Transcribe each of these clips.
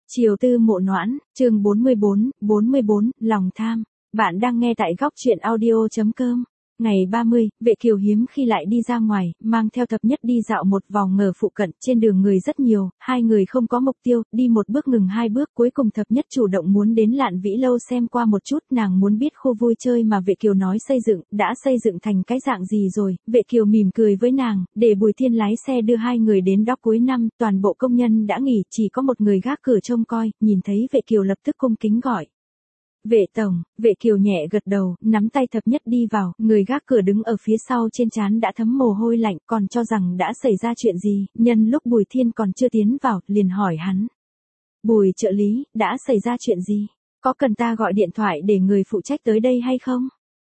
Chiều tư mộ noãn, chương 44, lòng tham. Bạn đang nghe tại góc truyện audio.com. Ngày 30, Vệ Kiều hiếm khi lại đi ra ngoài, mang theo Thập Nhất đi dạo một vòng ngờ phụ cận, trên đường người rất nhiều, hai người không có mục tiêu, đi một bước ngừng hai bước, cuối cùng Thập Nhất chủ động muốn đến Lạn Vĩ Lâu xem qua một chút, nàng muốn biết khu vui chơi mà Vệ Kiều nói xây dựng, đã xây dựng thành cái dạng gì rồi. Vệ Kiều mỉm cười với nàng, để Bùi Thiên lái xe đưa hai người đến Dock cuối năm, toàn bộ công nhân đã nghỉ, chỉ có một người gác cửa trông coi, nhìn thấy Vệ Kiều lập tức cung kính gọi. Vệ tổng, Vệ Kiều nhẹ gật đầu, nắm tay Thập Nhất đi vào, người gác cửa đứng ở phía sau trên trán đã thấm mồ hôi lạnh, còn cho rằng đã xảy ra chuyện gì, nhân lúc Bùi Thiên còn chưa tiến vào, liền hỏi hắn. Bùi trợ lý, đã xảy ra chuyện gì? Có cần ta gọi điện thoại để người phụ trách tới đây hay không?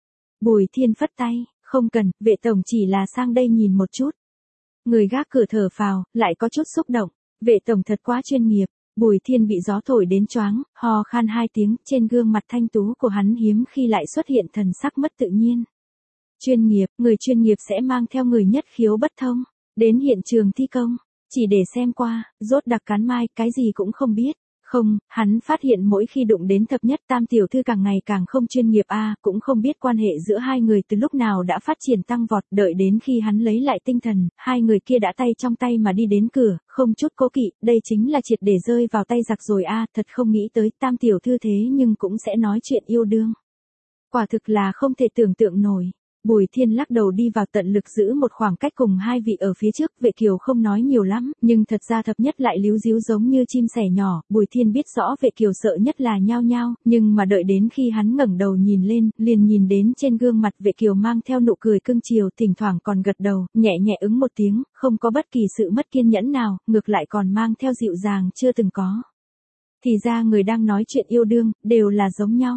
Bùi Thiên phất tay, không cần, Vệ tổng chỉ là sang đây nhìn một chút. Người gác cửa thở phào, lại có chút xúc động, Vệ tổng thật quá chuyên nghiệp. Bùi Thiên bị gió thổi đến choáng, ho khan hai tiếng, trên gương mặt thanh tú của hắn hiếm khi lại xuất hiện thần sắc mất tự nhiên. Chuyên nghiệp, người chuyên nghiệp sẽ mang theo người nhất khiếu bất thông, đến hiện trường thi công, chỉ để xem qua, rốt đặc cán mai, cái gì cũng không biết. Không, hắn phát hiện mỗi khi đụng đến Thập Nhất Tam tiểu thư càng ngày càng không chuyên nghiệp cũng không biết quan hệ giữa hai người từ lúc nào đã phát triển tăng vọt, đợi đến khi hắn lấy lại tinh thần, hai người kia đã tay trong tay mà đi đến cửa, không chút cố kỵ, đây chính là triệt để rơi vào tay giặc rồi thật không nghĩ tới Tam tiểu thư thế nhưng cũng sẽ nói chuyện yêu đương. Quả thực là không thể tưởng tượng nổi. Bùi Thiên lắc đầu đi vào tận lực giữ một khoảng cách cùng hai vị ở phía trước, Vệ Kiều không nói nhiều lắm, nhưng thật ra Thập Nhất lại líu díu giống như chim sẻ nhỏ, Bùi Thiên biết rõ Vệ Kiều sợ nhất là nhao nhao, nhưng mà đợi đến khi hắn ngẩng đầu nhìn lên, liền nhìn đến trên gương mặt Vệ Kiều mang theo nụ cười cưng chiều, thỉnh thoảng còn gật đầu, nhẹ nhẹ ứng một tiếng, không có bất kỳ sự mất kiên nhẫn nào, ngược lại còn mang theo dịu dàng chưa từng có. Thì ra người đang nói chuyện yêu đương, đều là giống nhau.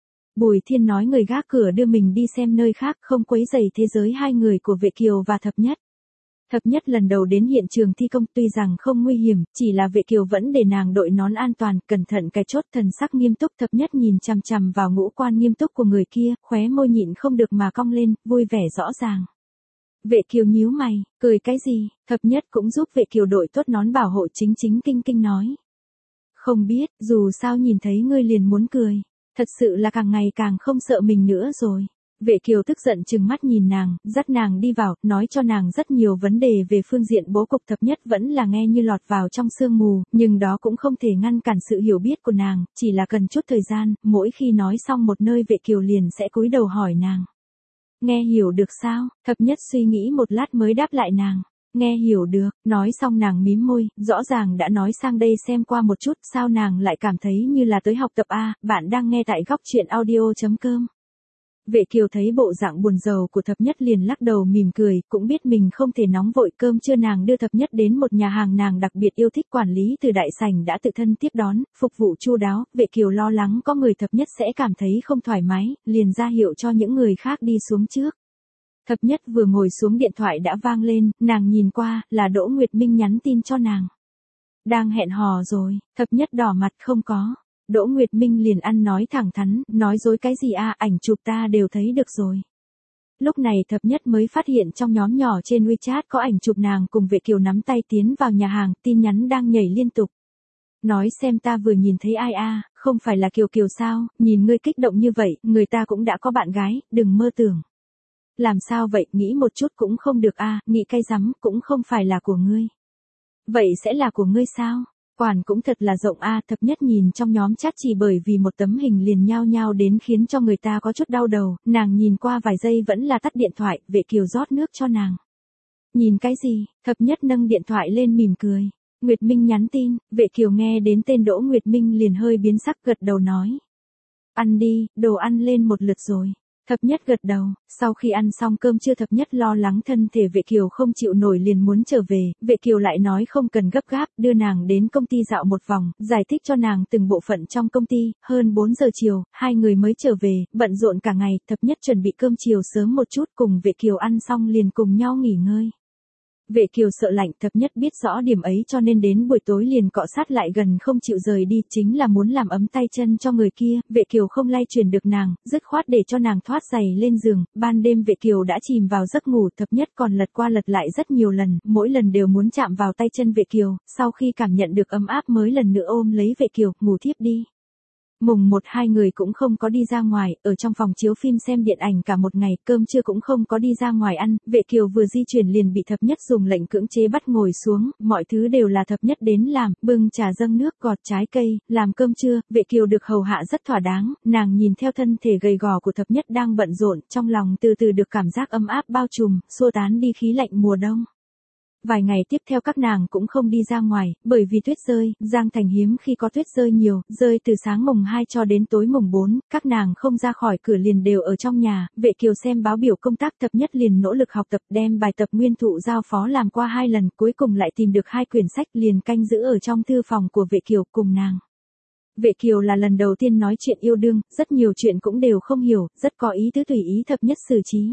Bùi Thiên nói người gác cửa đưa mình đi xem nơi khác, không quấy rầy thế giới hai người của Vệ Kiều và Thập Nhất. Thập Nhất lần đầu đến hiện trường thi công tuy rằng không nguy hiểm, chỉ là Vệ Kiều vẫn để nàng đội nón an toàn, cẩn thận cài chốt, thần sắc nghiêm túc. Thập Nhất nhìn chằm chằm vào ngũ quan nghiêm túc của người kia, khóe môi nhịn không được mà cong lên, vui vẻ rõ ràng. Vệ Kiều nhíu mày, cười cái gì? Thập Nhất cũng giúp Vệ Kiều đội tốt nón bảo hộ, chính kinh nói. Không biết, dù sao nhìn thấy ngươi liền muốn cười. Thật sự là càng ngày càng không sợ mình nữa rồi. Vệ Kiều tức giận trừng mắt nhìn nàng, dắt nàng đi vào, nói cho nàng rất nhiều vấn đề về phương diện bố cục. Thập Nhất vẫn là nghe như lọt vào trong sương mù, nhưng đó cũng không thể ngăn cản sự hiểu biết của nàng, chỉ là cần chút thời gian, mỗi khi nói xong một nơi Vệ Kiều liền sẽ cúi đầu hỏi nàng. Nghe hiểu được sao? Thập Nhất suy nghĩ một lát mới đáp lại nàng. Nghe hiểu được, nói xong nàng mím môi, rõ ràng đã nói sang đây xem qua một chút, sao nàng lại cảm thấy như là tới học tập bạn đang nghe tại góc truyện audio.com. Vệ Kiều thấy bộ dạng buồn rầu của Thập Nhất liền lắc đầu mỉm cười, cũng biết mình không thể nóng vội. Cơm trưa nàng đưa Thập Nhất đến một nhà hàng nàng đặc biệt yêu thích, quản lý từ đại sảnh đã tự thân tiếp đón, phục vụ chu đáo. Vệ Kiều lo lắng có người Thập Nhất sẽ cảm thấy không thoải mái, liền ra hiệu cho những người khác đi xuống trước. Thập Nhất vừa ngồi xuống điện thoại đã vang lên, nàng nhìn qua, là Đỗ Nguyệt Minh nhắn tin cho nàng. Đang hẹn hò rồi, Thập Nhất đỏ mặt không có. Đỗ Nguyệt Minh liền ăn nói thẳng thắn, nói dối cái gì ảnh chụp ta đều thấy được rồi. Lúc này Thập Nhất mới phát hiện trong nhóm nhỏ trên WeChat có ảnh chụp nàng cùng Vệ Kiều nắm tay tiến vào nhà hàng, tin nhắn đang nhảy liên tục. Nói xem ta vừa nhìn thấy ai không phải là Kiều Kiều sao, nhìn ngươi kích động như vậy, người ta cũng đã có bạn gái, đừng mơ tưởng. Làm sao vậy, nghĩ một chút cũng không được nghĩ cái rắm, cũng không phải là của ngươi. Vậy sẽ là của ngươi sao? Quản cũng thật là rộng Thập Nhất nhìn trong nhóm chat chỉ bởi vì một tấm hình liền nhao nhao đến khiến cho người ta có chút đau đầu, nàng nhìn qua vài giây vẫn là tắt điện thoại, Vệ Kiều rót nước cho nàng. Nhìn cái gì? Thập Nhất nâng điện thoại lên mỉm cười. Nguyệt Minh nhắn tin, Vệ Kiều nghe đến tên Đỗ Nguyệt Minh liền hơi biến sắc, gật đầu nói. Ăn đi, đồ ăn lên một lượt rồi. Thập Nhất gật đầu, sau khi ăn xong cơm trưa Thập Nhất lo lắng thân thể Vệ Kiều không chịu nổi liền muốn trở về, Vệ Kiều lại nói không cần gấp gáp, đưa nàng đến công ty dạo một vòng, giải thích cho nàng từng bộ phận trong công ty. Hơn 4 giờ chiều, hai người mới trở về, bận rộn cả ngày. Thập Nhất chuẩn bị cơm chiều sớm một chút, cùng Vệ Kiều ăn xong liền cùng nhau nghỉ ngơi. Vệ Kiều sợ lạnh, Thập Nhất biết rõ điểm ấy cho nên đến buổi tối liền cọ sát lại gần không chịu rời đi, chính là muốn làm ấm tay chân cho người kia. Vệ Kiều không lay chuyển được nàng, dứt khoát để cho nàng thoát giày lên giường. Ban đêm Vệ Kiều đã chìm vào giấc ngủ, Thập Nhất còn lật qua lật lại rất nhiều lần, mỗi lần đều muốn chạm vào tay chân Vệ Kiều, sau khi cảm nhận được ấm áp mới lần nữa ôm lấy Vệ Kiều, ngủ thiếp đi. Mùng 1 hai người cũng không có đi ra ngoài, ở trong phòng chiếu phim xem điện ảnh cả một ngày, cơm trưa cũng không có đi ra ngoài ăn. Vệ Kiều vừa di chuyển liền bị Thập Nhất dùng lệnh cưỡng chế bắt ngồi xuống, mọi thứ đều là Thập Nhất đến làm, bưng trà dâng nước, gọt trái cây, làm cơm trưa. Vệ Kiều được hầu hạ rất thỏa đáng, nàng nhìn theo thân thể gầy gò của Thập Nhất đang bận rộn, trong lòng từ từ được cảm giác ấm áp bao trùm, xua tán đi khí lạnh mùa đông. Vài ngày tiếp theo các nàng cũng không đi ra ngoài, bởi vì tuyết rơi, Giang Thành hiếm khi có tuyết rơi nhiều, rơi từ sáng mùng 2 cho đến tối mùng 4, các nàng không ra khỏi cửa liền đều ở trong nhà. Vệ Kiều xem báo biểu công tác, Thập Nhất liền nỗ lực học tập, đem bài tập nguyên thụ giao phó làm qua 2 lần, cuối cùng lại tìm được 2 quyển sách liền canh giữ ở trong thư phòng của Vệ Kiều cùng nàng. Vệ Kiều là lần đầu tiên nói chuyện yêu đương, rất nhiều chuyện cũng đều không hiểu, rất có ý tứ tùy ý Thập Nhất xử trí.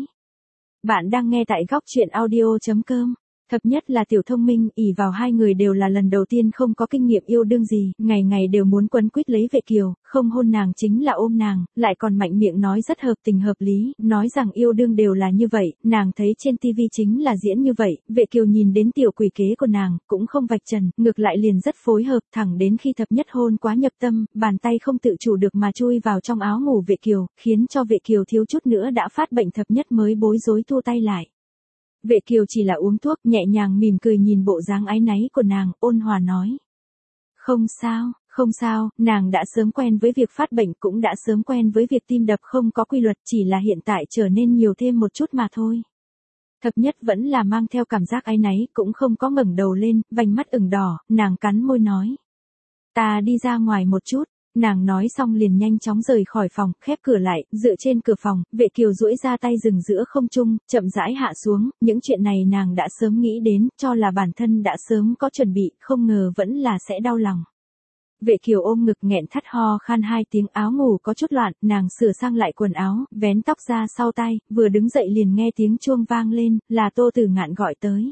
Bạn đang nghe tại góc truyện audio.com. Thập Nhất là tiểu thông minh, ỷ vào 2 người đều là lần đầu tiên không có kinh nghiệm yêu đương gì, ngày ngày đều muốn quấn quýt lấy Vệ Kiều, không hôn nàng chính là ôm nàng, lại còn mạnh miệng nói rất hợp tình hợp lý, nói rằng yêu đương đều là như vậy, nàng thấy trên tivi chính là diễn như vậy. Vệ Kiều nhìn đến tiểu quỷ kế của nàng, cũng không vạch trần, ngược lại liền rất phối hợp, thẳng đến khi Thập Nhất hôn quá nhập tâm, bàn tay không tự chủ được mà chui vào trong áo ngủ Vệ Kiều, khiến cho Vệ Kiều thiếu chút nữa đã phát bệnh. Thập Nhất mới bối rối thu tay lại. Vệ Kiều chỉ là uống thuốc, nhẹ nhàng mỉm cười nhìn bộ dáng áy náy của nàng, ôn hòa nói. Không sao, không sao, nàng đã sớm quen với việc phát bệnh, cũng đã sớm quen với việc tim đập không có quy luật, chỉ là hiện tại trở nên nhiều thêm một chút mà thôi. Thập Nhất vẫn là mang theo cảm giác áy náy, cũng không có ngẩng đầu lên, vành mắt ửng đỏ, nàng cắn môi nói. Ta đi ra ngoài một chút. Nàng nói xong liền nhanh chóng rời khỏi phòng, khép cửa lại, dựa trên cửa phòng. Vệ Kiều duỗi ra tay dừng giữa không trung, chậm rãi hạ xuống, những chuyện này nàng đã sớm nghĩ đến, cho là bản thân đã sớm có chuẩn bị, không ngờ vẫn là sẽ đau lòng. Vệ Kiều ôm ngực nghẹn thắt ho khan 2 tiếng, áo ngủ có chút loạn, nàng sửa sang lại quần áo, vén tóc ra sau tai, vừa đứng dậy liền nghe tiếng chuông vang lên, là Tô Tử Ngạn gọi tới.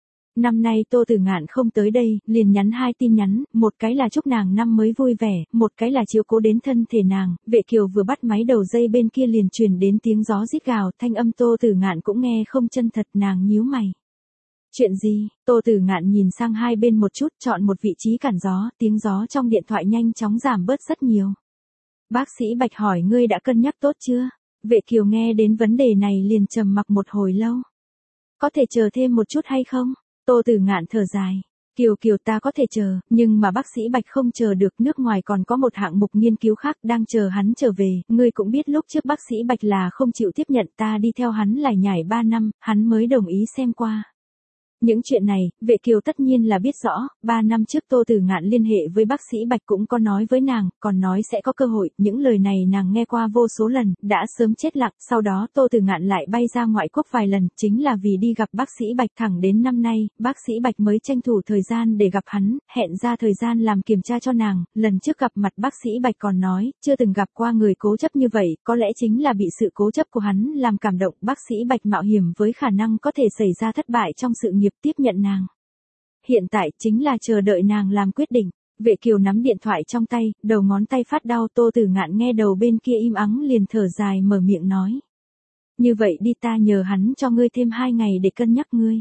Năm nay Tô Tử Ngạn không tới đây, liền nhắn 2 tin nhắn, một cái là chúc nàng năm mới vui vẻ, một cái là chiếu cố đến thân thể nàng. Vệ Kiều vừa bắt máy đầu dây bên kia liền truyền đến tiếng gió rít gào, thanh âm Tô Tử Ngạn cũng nghe không chân thật, nàng nhíu mày. Chuyện gì? Tô Tử Ngạn nhìn sang hai bên một chút, chọn một vị trí cản gió, tiếng gió trong điện thoại nhanh chóng giảm bớt rất nhiều. Bác sĩ Bạch hỏi ngươi đã cân nhắc tốt chưa? Vệ Kiều nghe đến vấn đề này liền trầm mặc một hồi lâu. Có thể chờ thêm một chút hay không? Tô Tử Ngạn thở dài. Kiều ta có thể chờ, nhưng mà bác sĩ Bạch không chờ được, nước ngoài còn có một hạng mục nghiên cứu khác đang chờ hắn trở về, ngươi cũng biết lúc trước bác sĩ Bạch là không chịu tiếp nhận ta đi theo hắn lải nhải 3 năm, hắn mới đồng ý xem qua. Những chuyện này, Vệ Kiều tất nhiên là biết rõ, 3 năm trước Tô Tử Ngạn liên hệ với bác sĩ Bạch cũng có nói với nàng, còn nói sẽ có cơ hội, những lời này nàng nghe qua vô số lần, đã sớm chết lặng, sau đó Tô Tử Ngạn lại bay ra ngoại quốc vài lần, chính là vì đi gặp bác sĩ Bạch, thẳng đến năm nay, bác sĩ Bạch mới tranh thủ thời gian để gặp hắn, hẹn ra thời gian làm kiểm tra cho nàng, lần trước gặp mặt bác sĩ Bạch còn nói, chưa từng gặp qua người cố chấp như vậy, có lẽ chính là bị sự cố chấp của hắn làm cảm động, bác sĩ Bạch mạo hiểm với khả năng có thể xảy ra thất bại trong sự nghiệp tiếp nhận nàng. Hiện tại chính là chờ đợi nàng làm quyết định. Vệ Kiều nắm điện thoại trong tay, đầu ngón tay phát đau. Tô Tử Ngạn nghe đầu bên kia im ắng liền thở dài mở miệng nói. Như vậy đi, ta nhờ hắn cho ngươi thêm 2 ngày để cân nhắc ngươi.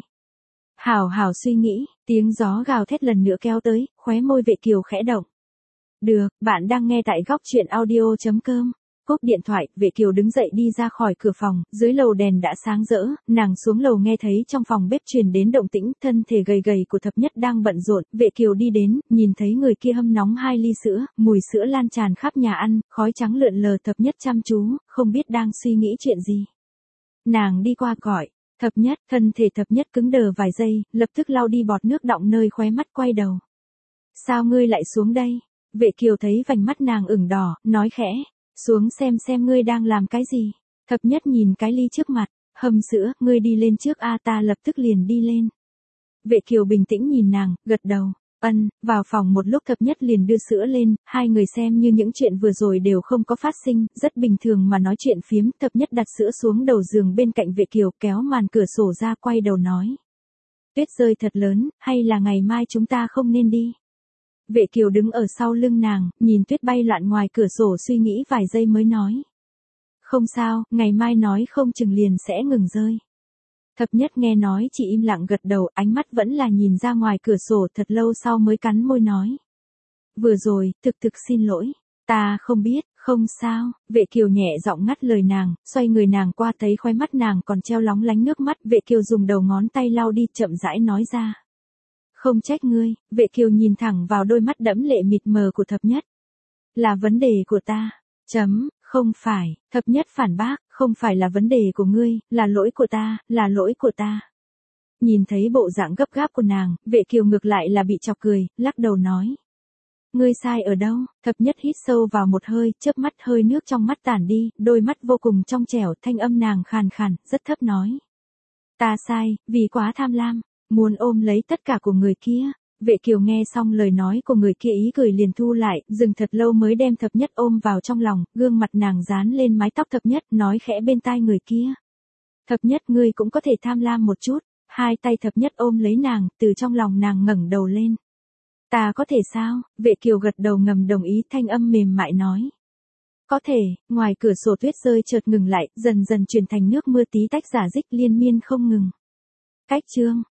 Hảo hảo suy nghĩ, tiếng gió gào thét lần nữa kéo tới, khóe môi Vệ Kiều khẽ động. Được, bạn đang nghe tại góc truyện audio.com. Cúp điện thoại, Vệ Kiều đứng dậy đi ra khỏi cửa phòng, dưới lầu đèn đã sáng rỡ, nàng xuống lầu nghe thấy trong phòng bếp truyền đến động tĩnh, thân thể gầy gầy của Thập Nhất đang bận rộn, Vệ Kiều đi đến, nhìn thấy người kia hâm nóng 2 ly sữa, mùi sữa lan tràn khắp nhà ăn, khói trắng lượn lờ. Thập Nhất chăm chú, không biết đang suy nghĩ chuyện gì. Nàng đi qua gọi, Thập Nhất, thân thể Thập Nhất cứng đờ vài giây, lập tức lau đi bọt nước đọng nơi khóe mắt, quay đầu. Sao ngươi lại xuống đây? Vệ Kiều thấy vành mắt nàng ửng đỏ, nói khẽ. Xuống xem ngươi đang làm cái gì. Thập Nhất nhìn cái ly trước mặt, hầm sữa, ngươi đi lên trước a, ta lập tức liền đi lên. Vệ Kiều bình tĩnh nhìn nàng, gật đầu. Vào phòng một lúc Thập Nhất liền đưa sữa lên, hai người xem như những chuyện vừa rồi đều không có phát sinh, rất bình thường mà nói chuyện phiếm. Thập Nhất đặt sữa xuống đầu giường bên cạnh Vệ Kiều, kéo màn cửa sổ ra, quay đầu nói. Tuyết rơi thật lớn, hay là ngày mai chúng ta không nên đi? Vệ Kiều đứng ở sau lưng nàng, nhìn tuyết bay loạn ngoài cửa sổ suy nghĩ vài giây mới nói. Không sao, ngày mai nói không chừng liền sẽ ngừng rơi. Thập nhất nghe nói chỉ im lặng gật đầu, ánh mắt vẫn là nhìn ra ngoài cửa sổ, thật lâu sau mới cắn môi nói. Vừa rồi, thực xin lỗi. Ta không biết, không sao. Vệ Kiều nhẹ giọng ngắt lời nàng, xoay người nàng qua thấy khóe mắt nàng còn treo lóng lánh nước mắt. Vệ Kiều dùng đầu ngón tay lau đi, chậm rãi nói ra. Không trách ngươi. Vệ Kiều nhìn thẳng vào đôi mắt đẫm lệ mịt mờ của thập nhất. Là vấn đề của ta. Không phải. Thập nhất phản bác, không phải là vấn đề của ngươi, là lỗi của ta, là lỗi của ta. Nhìn thấy bộ dạng gấp gáp của nàng, Vệ Kiều ngược lại là bị chọc cười, lắc đầu nói. Ngươi sai ở đâu? Thập nhất hít sâu vào một hơi, chớp mắt hơi nước trong mắt tản đi, đôi mắt vô cùng trong trẻo, thanh âm nàng khàn khàn, rất thấp nói. Ta sai, vì quá tham lam, muốn ôm lấy tất cả của người kia. Vệ Kiều nghe xong lời nói của người kia ý cười liền thu lại, dừng thật lâu mới đem thập nhất ôm vào trong lòng, gương mặt nàng dán lên mái tóc thập nhất, nói khẽ bên tai người kia. Thập nhất, ngươi cũng có thể tham lam một chút. Hai tay thập nhất ôm lấy nàng, từ trong lòng nàng ngẩng đầu lên. Ta có thể sao? Vệ Kiều gật đầu ngầm đồng ý, thanh âm mềm mại nói. Có thể. Ngoài cửa sổ tuyết rơi chợt ngừng lại, dần dần chuyển thành nước mưa tí tách rả rích liên miên không ngừng. Cách chương